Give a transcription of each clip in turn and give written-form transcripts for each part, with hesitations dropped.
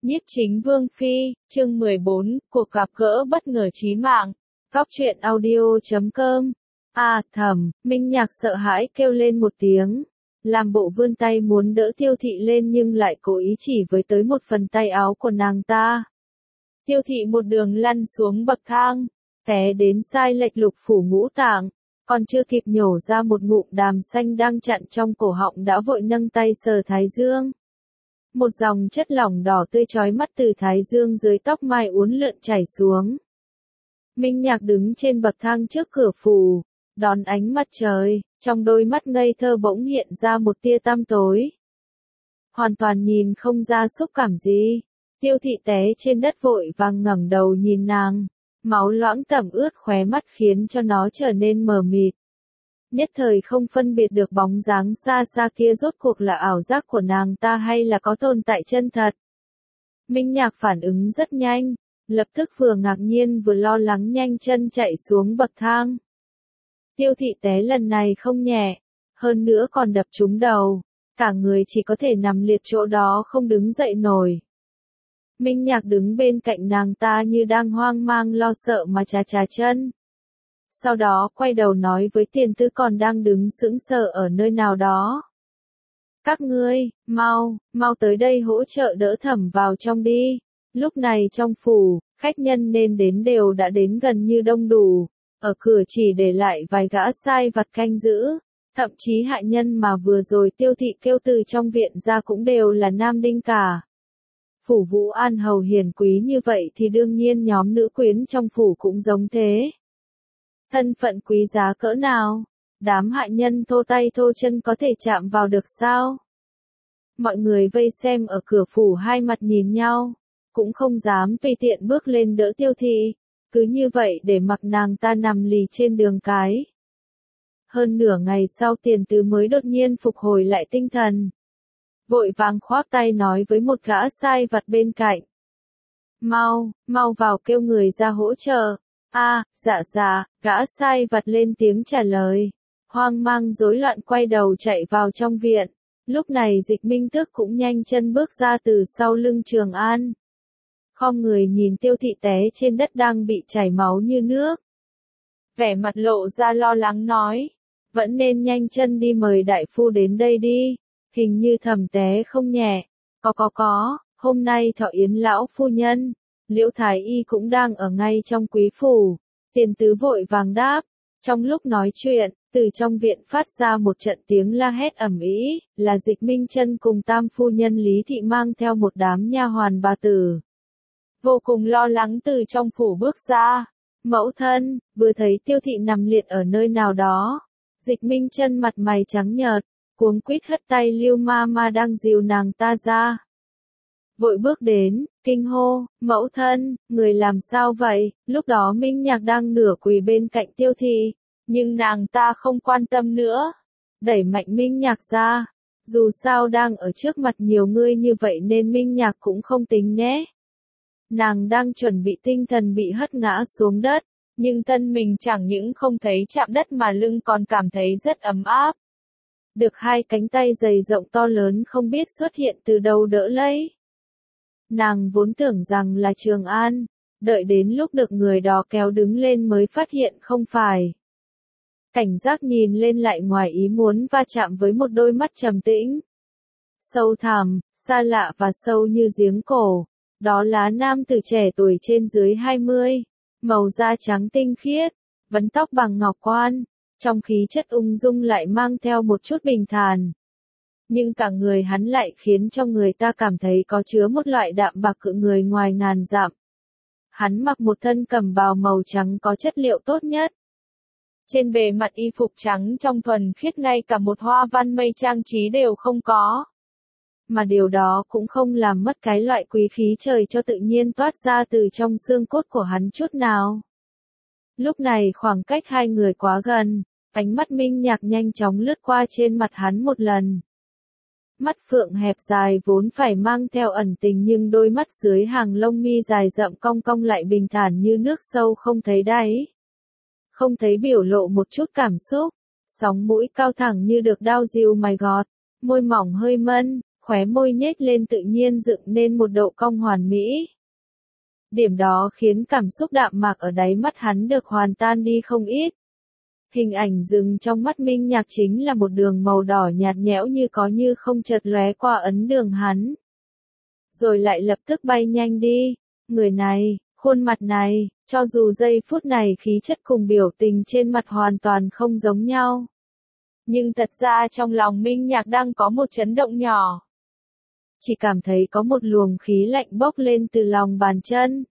Nhiếp chính Vương Phi, chương 14, cuộc gặp gỡ bất ngờ chí mạng. Góc truyện audio.com. Minh Nhạc sợ hãi kêu lên một tiếng. Làm bộ vươn tay muốn đỡ Tiêu Thị lên nhưng lại cố ý chỉ với tới một phần tay áo của nàng ta. Tiêu Thị một đường lăn xuống bậc thang, té đến sai lệch lục phủ ngũ tạng, còn chưa kịp nhổ ra một ngụm đàm xanh đang chặn trong cổ họng đã vội nâng tay sờ thái dương. Một dòng chất lỏng đỏ tươi chói mắt từ thái dương dưới tóc mai uốn lượn chảy xuống. Minh Nhạc đứng trên bậc thang trước cửa phủ, đón ánh mặt trời, trong đôi mắt ngây thơ bỗng hiện ra một tia tăm tối. Hoàn toàn nhìn không ra xúc cảm gì. Tiêu Thị té trên đất vội vàng ngẩng đầu nhìn nàng, máu loãng tẩm ướt khóe mắt khiến cho nó trở nên mờ mịt. Nhất thời không phân biệt được bóng dáng xa xa kia rốt cuộc là ảo giác của nàng ta hay là có tồn tại chân thật. Minh Nhạc phản ứng rất nhanh, lập tức vừa ngạc nhiên vừa lo lắng nhanh chân chạy xuống bậc thang. Tiêu Thị té lần này không nhẹ, hơn nữa còn đập trúng đầu, cả người chỉ có thể nằm liệt chỗ đó không đứng dậy nổi. Minh Nhạc đứng bên cạnh nàng ta như đang hoang mang lo sợ mà chà chà chân. Sau đó quay đầu nói với Tiền Tư còn đang đứng sững sờ ở nơi nào đó. Các ngươi, mau tới đây hỗ trợ đỡ Thẩm vào trong đi. Lúc này trong phủ, khách nhân nên đến đều đã đến gần như đông đủ, ở cửa chỉ để lại vài gã sai vặt canh giữ. Thậm chí hạ nhân mà vừa rồi Tiêu Thị kêu từ trong viện ra cũng đều là nam đinh cả. Phủ Vũ An hầu hiền quý như vậy thì đương nhiên nhóm nữ quyến trong phủ cũng giống thế. Thân phận quý giá cỡ nào, đám hạ nhân thô tay thô chân có thể chạm vào được sao? Mọi người vây xem ở cửa phủ hai mặt nhìn nhau, cũng không dám tùy tiện bước lên đỡ Tiêu Thị, cứ như vậy để mặc nàng ta nằm lì trên đường cái. Hơn nửa ngày sau Tiền Tứ mới đột nhiên phục hồi lại tinh thần. Vội vàng khoác tay nói với một gã sai vặt bên cạnh. Mau vào kêu người ra hỗ trợ. Dạ, gã sai vặt lên tiếng trả lời. Hoang mang rối loạn quay đầu chạy vào trong viện. Lúc này Dịch Minh Tước cũng nhanh chân bước ra từ sau lưng Trường An. Khom người nhìn Tiêu Thị té trên đất đang bị chảy máu như nước. Vẻ mặt lộ ra lo lắng nói. Vẫn nên nhanh chân đi mời đại phu đến đây đi. Hình như Thẩm té không nhẹ. Có, hôm nay thọ yến lão phu nhân. Liễu Thái Y cũng đang ở ngay trong quý phủ. Tiền Tứ vội vàng đáp. Trong lúc nói chuyện, từ trong viện phát ra một trận tiếng la hét ầm ĩ, là Dịch Minh Chân cùng tam phu nhân Lý Thị mang theo một đám nha hoàn bà tử. Vô cùng lo lắng từ trong phủ bước ra. Mẫu thân, vừa thấy Tiêu Thị nằm liệt ở nơi nào đó. Dịch Minh Chân mặt mày trắng nhợt, cuống quýt hất tay Lưu Ma đang dìu nàng ta ra. Vội bước đến, kinh hô, mẫu thân, người làm sao vậy? Lúc đó Minh Nhạc đang nửa quỳ bên cạnh Tiêu Thị, nhưng nàng ta không quan tâm nữa. Đẩy mạnh Minh Nhạc ra, dù sao đang ở trước mặt nhiều người như vậy nên Minh Nhạc cũng không tính nhé. Nàng đang chuẩn bị tinh thần bị hất ngã xuống đất, nhưng thân mình chẳng những không thấy chạm đất mà lưng còn cảm thấy rất ấm áp. Được hai cánh tay dày rộng to lớn không biết xuất hiện từ đâu đỡ lấy. Nàng vốn tưởng rằng là Trường An, đợi đến lúc được người đó kéo đứng lên mới phát hiện không phải. Cảnh giác nhìn lên lại ngoài ý muốn va chạm với một đôi mắt trầm tĩnh. Sâu thẳm, xa lạ và sâu như giếng cổ. Đó là nam tử trẻ tuổi trên dưới 20, màu da trắng tinh khiết, vấn tóc bằng ngọc quan, trong khí chất ung dung lại mang theo một chút bình thản. Nhưng cả người hắn lại khiến cho người ta cảm thấy có chứa một loại đạm bạc cự người ngoài ngàn dặm. Hắn mặc một thân cẩm bào màu trắng có chất liệu tốt nhất. Trên bề mặt y phục trắng trong thuần khiết ngay cả một hoa văn mây trang trí đều không có. Mà điều đó cũng không làm mất cái loại quý khí trời cho tự nhiên toát ra từ trong xương cốt của hắn chút nào. Lúc này khoảng cách hai người quá gần, ánh mắt Minh Nhạc nhanh chóng lướt qua trên mặt hắn một lần. Mắt phượng hẹp dài vốn phải mang theo ẩn tình nhưng đôi mắt dưới hàng lông mi dài rậm cong cong lại bình thản như nước sâu không thấy đáy. Không thấy biểu lộ một chút cảm xúc, sóng mũi cao thẳng như được đao dìu mài gọt, môi mỏng hơi mân, khóe môi nhếch lên tự nhiên dựng nên một độ cong hoàn mỹ. Điểm đó khiến cảm xúc đạm mạc ở đáy mắt hắn được hoàn tan đi không ít. Hình ảnh dừng trong mắt Minh Nhạc chính là một đường màu đỏ nhạt nhẽo như có như không chợt lóe qua ấn đường hắn. Rồi lại lập tức bay nhanh đi. Người này, khuôn mặt này, cho dù giây phút này khí chất cùng biểu tình trên mặt hoàn toàn không giống nhau. Nhưng thật ra trong lòng Minh Nhạc đang có một chấn động nhỏ. Chỉ cảm thấy có một luồng khí lạnh bốc lên từ lòng bàn chân.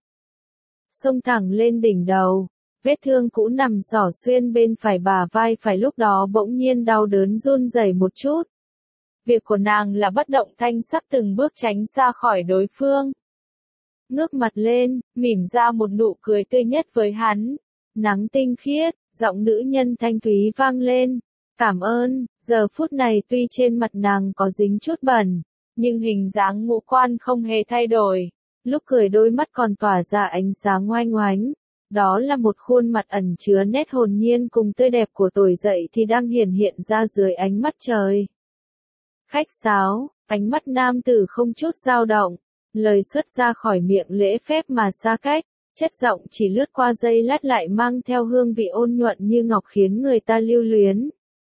Xông thẳng lên đỉnh đầu, vết thương cũ nằm xỏ xuyên bên phải bả vai phải lúc đó bỗng nhiên đau đớn run rẩy một chút. Việc của nàng là bất động thanh sắc từng bước tránh xa khỏi đối phương. Ngước mặt lên, mỉm ra một nụ cười tươi nhất với hắn. Nắng tinh khiết, giọng nữ nhân thanh thúy vang lên. Cảm ơn, giờ phút này tuy trên mặt nàng có dính chút bẩn, nhưng hình dáng ngũ quan không hề thay đổi. Lúc cười đôi mắt còn tỏa ra ánh sáng oanh oánh. Đó là một khuôn mặt ẩn chứa nét hồn nhiên cùng tươi đẹp của tuổi dậy thì đang hiển hiện ra dưới ánh mắt trời. Khách sáo, ánh mắt nam tử không chút dao động, lời xuất ra khỏi miệng lễ phép mà xa cách, chất giọng chỉ lướt qua giây lát lại mang theo hương vị ôn nhuận như ngọc khiến người ta lưu luyến.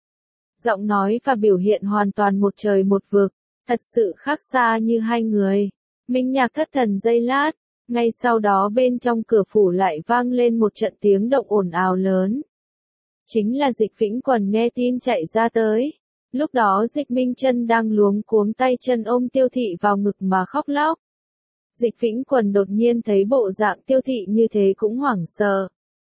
Giọng nói và biểu hiện hoàn toàn một trời một vực, thật sự khác xa như hai người. Minh Nhạc thất thần giây lát, ngay sau đó bên trong cửa phủ lại vang lên một trận tiếng động ồn ào lớn. Chính là Dịch Vĩnh Quần nghe tin chạy ra tới. Lúc đó Dịch Minh Chân đang luống cuống tay chân ôm Tiêu Thị vào ngực mà khóc lóc. Dịch Vĩnh Quần đột nhiên thấy bộ dạng Tiêu Thị như thế cũng hoảng sợ.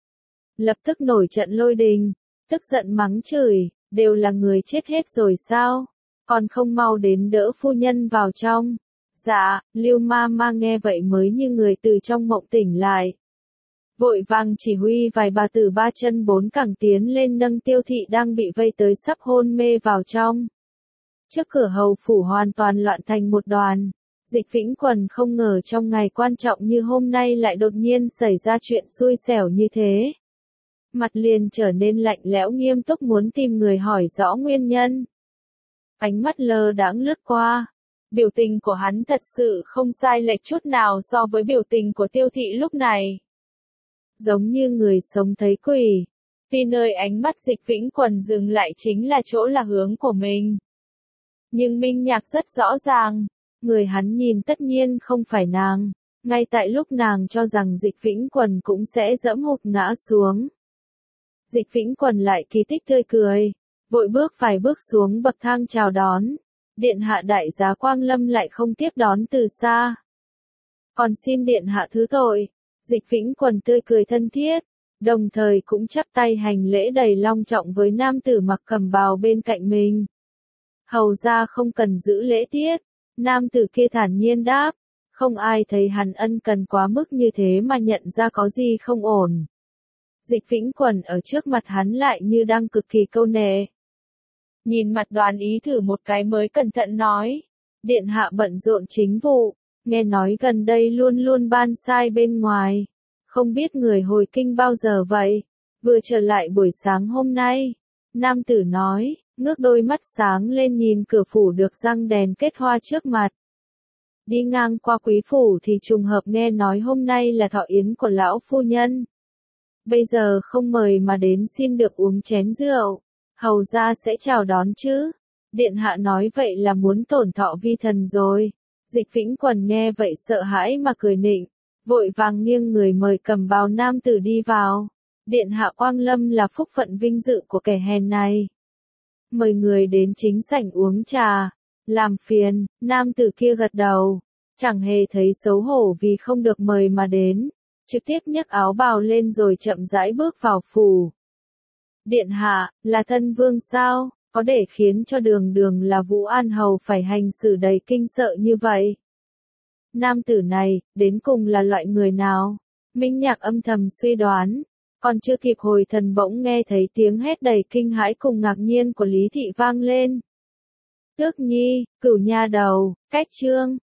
Lập tức nổi trận lôi đình, tức giận mắng chửi, đều là người chết hết rồi sao? Còn không mau đến đỡ phu nhân vào trong. Dạ, Lưu ma ma nghe vậy mới như người từ trong mộng tỉnh lại. Vội vàng chỉ huy vài bà tử ba chân bốn cẳng tiến lên nâng Tiêu Thị đang bị vây tới sắp hôn mê vào trong. Trước cửa hầu phủ hoàn toàn loạn thành một đoàn. Dịch Vĩnh Quần không ngờ trong ngày quan trọng như hôm nay lại đột nhiên xảy ra chuyện xui xẻo như thế. Mặt liền trở nên lạnh lẽo nghiêm túc muốn tìm người hỏi rõ nguyên nhân. Ánh mắt lơ đãng lướt qua. Biểu tình của hắn thật sự không sai lệch chút nào so với biểu tình của Tiêu Thị lúc này. Giống như người sống thấy quỷ. Vì nơi ánh mắt Dịch Vĩnh Quần dừng lại chính là chỗ là hướng của mình. Nhưng Minh Nhạc rất rõ ràng, người hắn nhìn tất nhiên không phải nàng. Ngay tại lúc nàng cho rằng Dịch Vĩnh Quần cũng sẽ dẫm hụt ngã xuống. Dịch Vĩnh Quần lại kỳ tích tươi cười, vội bước vài bước xuống bậc thang chào đón. Điện hạ đại giá Quang Lâm lại không tiếp đón từ xa. Còn xin điện hạ thứ tội. Dịch Vĩnh Quần tươi cười thân thiết, đồng thời cũng chắp tay hành lễ đầy long trọng với nam tử mặc cẩm bào bên cạnh mình. Hầu ra không cần giữ lễ tiết, nam tử kia thản nhiên đáp, không ai thấy hắn ân cần quá mức như thế mà nhận ra có gì không ổn. Dịch Vĩnh Quần ở trước mặt hắn lại như đang cực kỳ câu nệ. Nhìn mặt Đoàn Ý thử một cái mới cẩn thận nói, điện hạ bận rộn chính vụ, nghe nói gần đây luôn luôn ban sai bên ngoài, không biết người hồi kinh bao giờ vậy, vừa trở lại buổi sáng hôm nay. Nam tử nói, ngước đôi mắt sáng lên nhìn cửa phủ được răng đèn kết hoa trước mặt. Đi ngang qua quý phủ thì trùng hợp nghe nói hôm nay là thọ yến của lão phu nhân. Bây giờ không mời mà đến xin được uống chén rượu, hầu ra sẽ chào đón chứ. Điện hạ nói vậy là muốn tổn thọ vi thần rồi. Dịch Vĩnh Quần nghe vậy sợ hãi mà cười nịnh, vội vàng nghiêng người mời cầm bào nam tử đi vào. Điện hạ Quang Lâm là phúc phận vinh dự của kẻ hèn này. Mời người đến chính sảnh uống trà. Làm phiền, nam tử kia gật đầu, chẳng hề thấy xấu hổ vì không được mời mà đến. Trực tiếp nhấc áo bào lên rồi chậm rãi bước vào phủ. Điện hạ, là thân vương sao, có để khiến cho đường đường là Vũ An Hầu phải hành xử đầy kinh sợ như vậy? Nam tử này, đến cùng là loại người nào? Minh Nhạc âm thầm suy đoán, còn chưa kịp hồi thần bỗng nghe thấy tiếng hét đầy kinh hãi cùng ngạc nhiên của Lý Thị vang lên. Tước Nhi, Cửu nha đầu, Cách Trương.